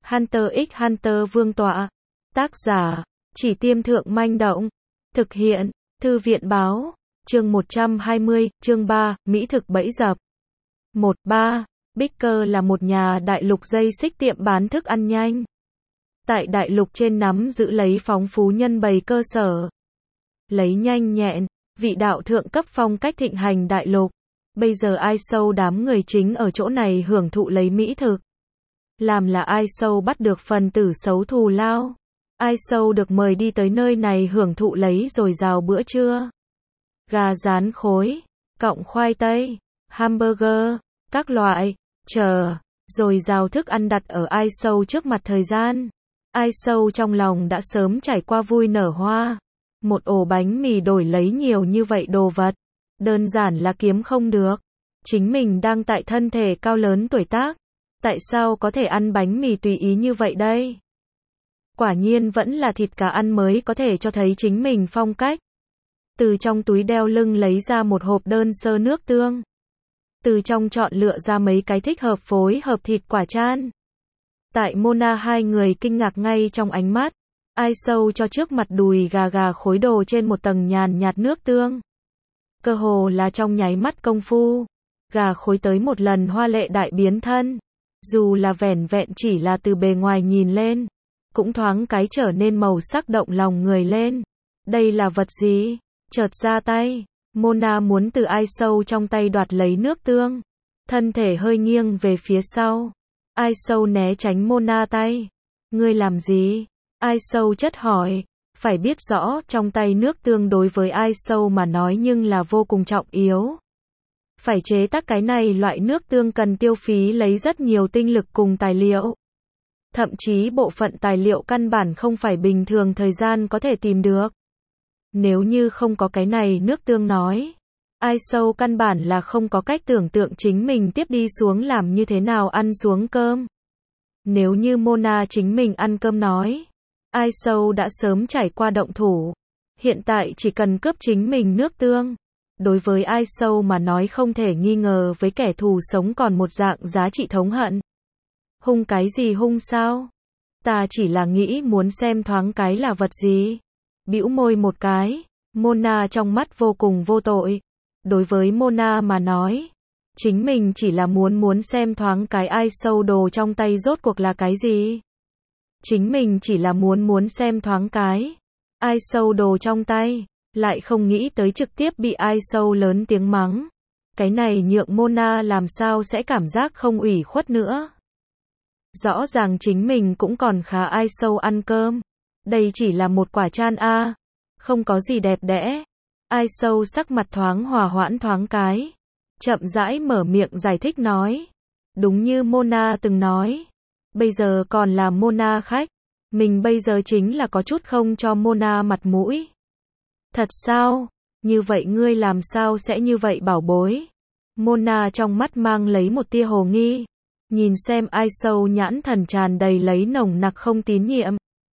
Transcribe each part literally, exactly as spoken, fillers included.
Hunter x Hunter Vương tọa. Tác giả, Chỉ Tiêm Thượng Manh Động. Thực hiện, Thư viện Báo. Chương một trăm hai mươi, chương ba, Mỹ thực bẫy dập. một ba. Bicker là một nhà đại lục dây xích tiệm bán thức ăn nhanh. Tại đại lục trên nắm giữ lấy phong phú nhân bày cơ sở. Lấy nhanh nhẹn, vị đạo thượng cấp phong cách thịnh hành đại lục. Bây giờ ai sâu đám người chính ở chỗ này hưởng thụ lấy mỹ thực. Làm là ai sâu bắt được phần tử xấu thù lao. Ai sâu được mời đi tới nơi này hưởng thụ lấy rồi rào bữa trưa. Gà rán khối, cọng khoai tây, hamburger, các loại, chờ, rồi rào thức ăn đặt ở ai sâu trước mặt thời gian. Ai sâu trong lòng đã sớm trải qua vui nở hoa. Một ổ bánh mì đổi lấy nhiều như vậy đồ vật. Đơn giản là kiếm không được. Chính mình đang tại thân thể cao lớn tuổi tác. Tại sao có thể ăn bánh mì tùy ý như vậy đây? Quả nhiên vẫn là thịt cá ăn mới có thể cho thấy chính mình phong cách. Từ trong túi đeo lưng lấy ra một hộp đơn sơ nước tương. Từ trong chọn lựa ra mấy cái thích hợp phối hợp thịt quả chan. Tại Mona hai người kinh ngạc ngay trong ánh mắt. Ai sâu cho trước mặt đùi gà gà khối đồ trên một tầng nhàn nhạt nước tương. Cơ hồ là trong nháy mắt công phu. Gà khối tới một lần hoa lệ đại biến thân. Dù là vẻn vẹn chỉ là từ bề ngoài nhìn lên. Cũng thoáng cái trở nên màu sắc động lòng người lên. Đây là vật gì? Chợt ra tay. Mona muốn từ ai sâu trong tay đoạt lấy nước tương. Thân thể hơi nghiêng về phía sau. Ai sâu né tránh Mona tay. Ngươi làm gì? Ai sâu chất hỏi. Phải biết rõ trong tay nước tương đối với ai sâu mà nói nhưng là vô cùng trọng yếu. Phải chế tác cái này loại nước tương cần tiêu phí lấy rất nhiều tinh lực cùng tài liệu. Thậm chí bộ phận tài liệu căn bản không phải bình thường thời gian có thể tìm được. Nếu như không có cái này nước tương nói. Ai sâu căn bản là không có cách tưởng tượng chính mình tiếp đi xuống làm như thế nào ăn xuống cơm. Nếu như Mona chính mình ăn cơm nói. Ai sâu đã sớm trải qua động thủ. Hiện tại chỉ cần cướp chính mình nước tương. Đối với ai sâu mà nói không thể nghi ngờ với kẻ thù sống còn một dạng giá trị thống hận. Hung cái gì hung sao? Ta chỉ là nghĩ muốn xem thoáng cái là vật gì. Bĩu môi một cái. Mona trong mắt vô cùng vô tội. Đối với Mona mà nói. Chính mình chỉ là muốn muốn xem thoáng cái ai sâu đồ trong tay rốt cuộc là cái gì. Chính mình chỉ là muốn muốn xem thoáng cái. Ai sâu đồ trong tay. Lại không nghĩ tới trực tiếp bị ai sâu lớn tiếng mắng. Cái này nhượng Mona làm sao sẽ cảm giác không ủy khuất nữa. Rõ ràng chính mình cũng còn khá ai sâu ăn cơm. Đây chỉ là một quả chan a. Không có gì đẹp đẽ. Ai sâu sắc mặt thoáng hòa hoãn thoáng cái. Chậm rãi mở miệng giải thích nói. Đúng như Mona từng nói. Bây giờ còn là Mona khách. Mình bây giờ chính là có chút không cho Mona mặt mũi. Thật sao? Như vậy ngươi làm sao sẽ như vậy bảo bối? Mona trong mắt mang lấy một tia hồ nghi. Nhìn xem ai sâu nhãn thần tràn đầy lấy nồng nặc không tín nhiệm.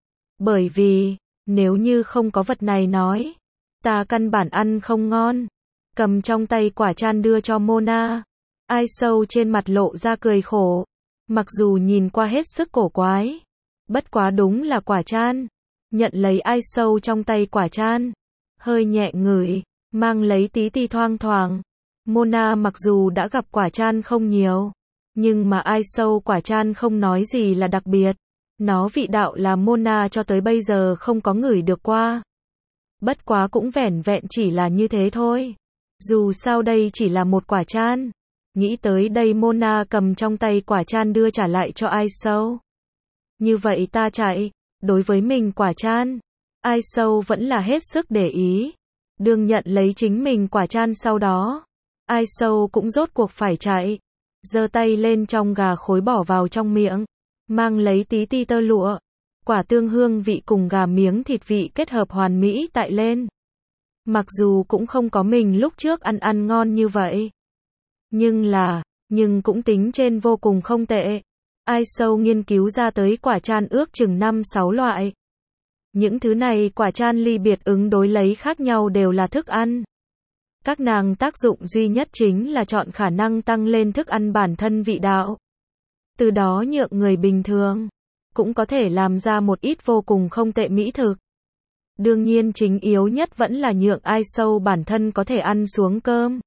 Bởi vì, nếu như không có vật này nói. Ta căn bản ăn không ngon. Cầm trong tay quả chan đưa cho Mona. Ai sâu trên mặt lộ ra cười khổ. Mặc dù nhìn qua hết sức cổ quái. Bất quá đúng là quả chan. Nhận lấy ai sâu trong tay quả chan. Hơi nhẹ ngửi, mang lấy tí ti thoang thoảng. Mona mặc dù đã gặp quả chan không nhiều. Nhưng mà ai sâu quả chan không nói gì là đặc biệt. Nó vị đạo là Mona cho tới bây giờ không có ngửi được qua. Bất quá cũng vẻn vẹn chỉ là như thế thôi. Dù sao đây chỉ là một quả chan. Nghĩ tới đây Mona cầm trong tay quả chan đưa trả lại cho ai sâu. Như vậy ta chạy, đối với mình quả chan. Ai sâu vẫn là hết sức để ý. Đương nhận lấy chính mình quả chan sau đó. Ai sâu cũng rốt cuộc phải chạy. Giơ tay lên trong gà khối bỏ vào trong miệng. Mang lấy tí ti tơ lụa. Quả tương hương vị cùng gà miếng thịt vị kết hợp hoàn mỹ tại lên. Mặc dù cũng không có mình lúc trước ăn ăn ngon như vậy. Nhưng là, nhưng cũng tính trên vô cùng không tệ. Ai sâu nghiên cứu ra tới quả chan ước chừng năm sáu loại. Những thứ này quả chan ly biệt ứng đối lấy khác nhau đều là thức ăn. Các nàng tác dụng duy nhất chính là chọn khả năng tăng lên thức ăn bản thân vị đạo. Từ đó nhượng người bình thường cũng có thể làm ra một ít vô cùng không tệ mỹ thực. Đương nhiên chính yếu nhất vẫn là nhượng ai sâu bản thân có thể ăn xuống cơm.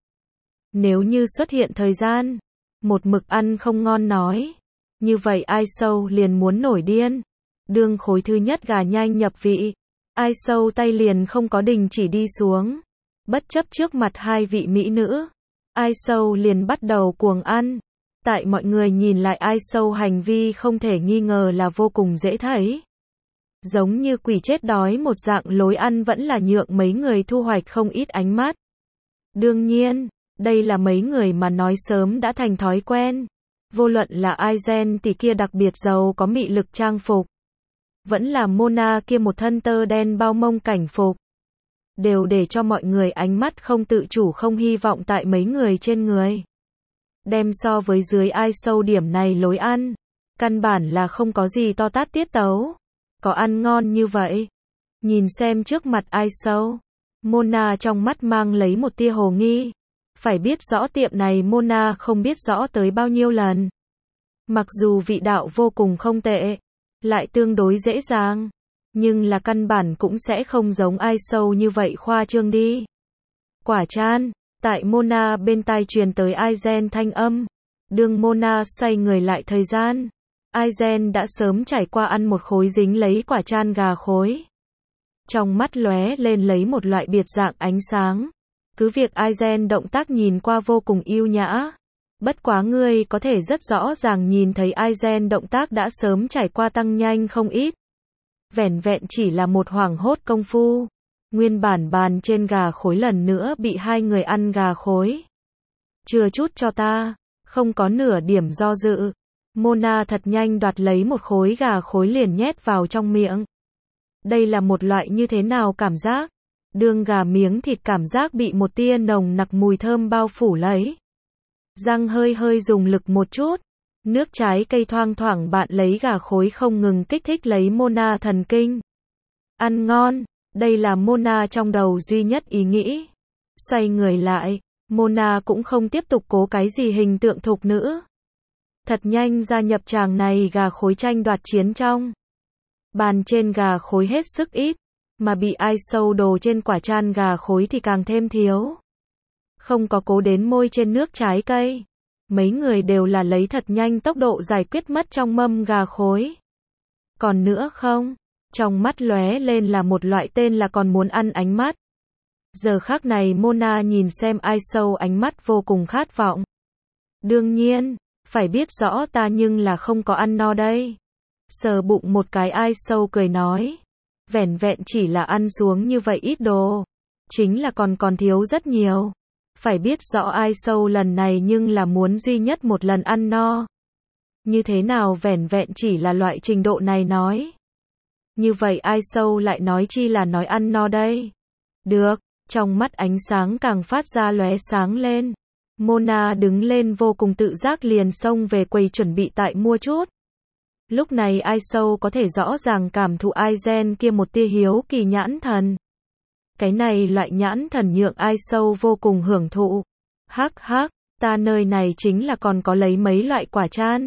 Nếu như xuất hiện thời gian, một mực ăn không ngon nói, như vậy ai sâu liền muốn nổi điên. Đương khối thứ nhất gà nhanh nhập vị, ai sâu tay liền không có đình chỉ đi xuống. Bất chấp trước mặt hai vị mỹ nữ, ai sâu liền bắt đầu cuồng ăn. Tại mọi người nhìn lại ai sâu hành vi không thể nghi ngờ là vô cùng dễ thấy. Giống như quỷ chết đói một dạng lối ăn vẫn là nhượng mấy người thu hoạch không ít ánh mắt. Đương nhiên, đây là mấy người mà nói sớm đã thành thói quen. Vô luận là Aizen tỷ kia đặc biệt giàu có mị lực trang phục, vẫn là Mona kia một thân tơ đen bao mông cảnh phục, đều để cho mọi người ánh mắt không tự chủ không hy vọng tại mấy người trên người. Đem so với dưới ai sâu điểm này lối ăn, căn bản là không có gì to tát tiết tấu. Có ăn ngon như vậy. Nhìn xem trước mặt ai sâu, Mona trong mắt mang lấy một tia hồ nghi. Phải biết rõ tiệm này Mona không biết rõ tới bao nhiêu lần. Mặc dù vị đạo vô cùng không tệ, lại tương đối dễ dàng, nhưng là căn bản cũng sẽ không giống ai sâu như vậy khoa trương đi. Quả chan, tại Mona bên tai truyền tới Aizen thanh âm. Đương Mona xoay người lại thời gian, Aizen đã sớm trải qua ăn một khối dính lấy quả chan gà khối. Trong mắt lóe lên lấy một loại biệt dạng ánh sáng. Cứ việc Aizen động tác nhìn qua vô cùng yêu nhã. Bất quá ngươi có thể rất rõ ràng nhìn thấy Aizen động tác đã sớm trải qua tăng nhanh không ít. Vẻn vẹn chỉ là một hoảng hốt công phu. Nguyên bản bàn trên gà khối lần nữa bị hai người ăn gà khối. Chừa chút cho ta, không có nửa điểm do dự. Mona thật nhanh đoạt lấy một khối gà khối liền nhét vào trong miệng. Đây là một loại như thế nào cảm giác? Đương gà miếng thịt cảm giác bị một tia nồng nặc mùi thơm bao phủ lấy. Răng hơi hơi dùng lực một chút. Nước trái cây thoang thoảng bạn lấy gà khối không ngừng kích thích lấy Mona thần kinh. Ăn ngon, đây là Mona trong đầu duy nhất ý nghĩ. Xoay người lại, Mona cũng không tiếp tục cố cái gì hình tượng thục nữ. Thật nhanh gia nhập tràng này gà khối tranh đoạt chiến trong. Bàn trên gà khối hết sức ít, mà bị ai sâu đồ trên quả chan gà khối thì càng thêm thiếu. Không có cố đến môi trên nước trái cây. Mấy người đều là lấy thật nhanh tốc độ giải quyết mất trong mâm gà khối. Còn nữa không? Trong mắt lóe lên là một loại tên là còn muốn ăn ánh mắt. Giờ khắc này Mona nhìn xem ai sâu ánh mắt vô cùng khát vọng. Đương nhiên, phải biết rõ ta nhưng là không có ăn no đây. Sờ bụng một cái ai sâu cười nói. Vẻn vẹn chỉ là ăn xuống như vậy ít đồ. Chính là còn còn thiếu rất nhiều. Phải biết rõ ai sâu lần này nhưng là muốn duy nhất một lần ăn no. Như thế nào vẻn vẹn chỉ là loại trình độ này nói. Như vậy ai sâu lại nói chi là nói ăn no đây. Được, trong mắt ánh sáng càng phát ra lóe sáng lên. Mona đứng lên vô cùng tự giác liền xông về quầy chuẩn bị tại mua chút. Lúc này ai sâu có thể rõ ràng cảm thụ Aizen kia một tia hiếu kỳ nhãn thần. Cái này loại nhãn thần nhượng ai sâu vô cùng hưởng thụ. Hắc hắc, ta nơi này chính là còn có lấy mấy loại quả chan.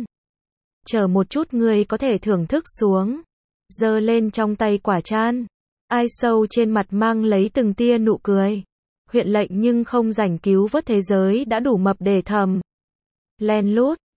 Chờ một chút ngươi có thể thưởng thức xuống. Giơ lên trong tay quả chan. Ai sâu trên mặt mang lấy từng tia nụ cười. Huyện lệnh nhưng không rảnh cứu vớt thế giới đã đủ mập để thầm. Len lút,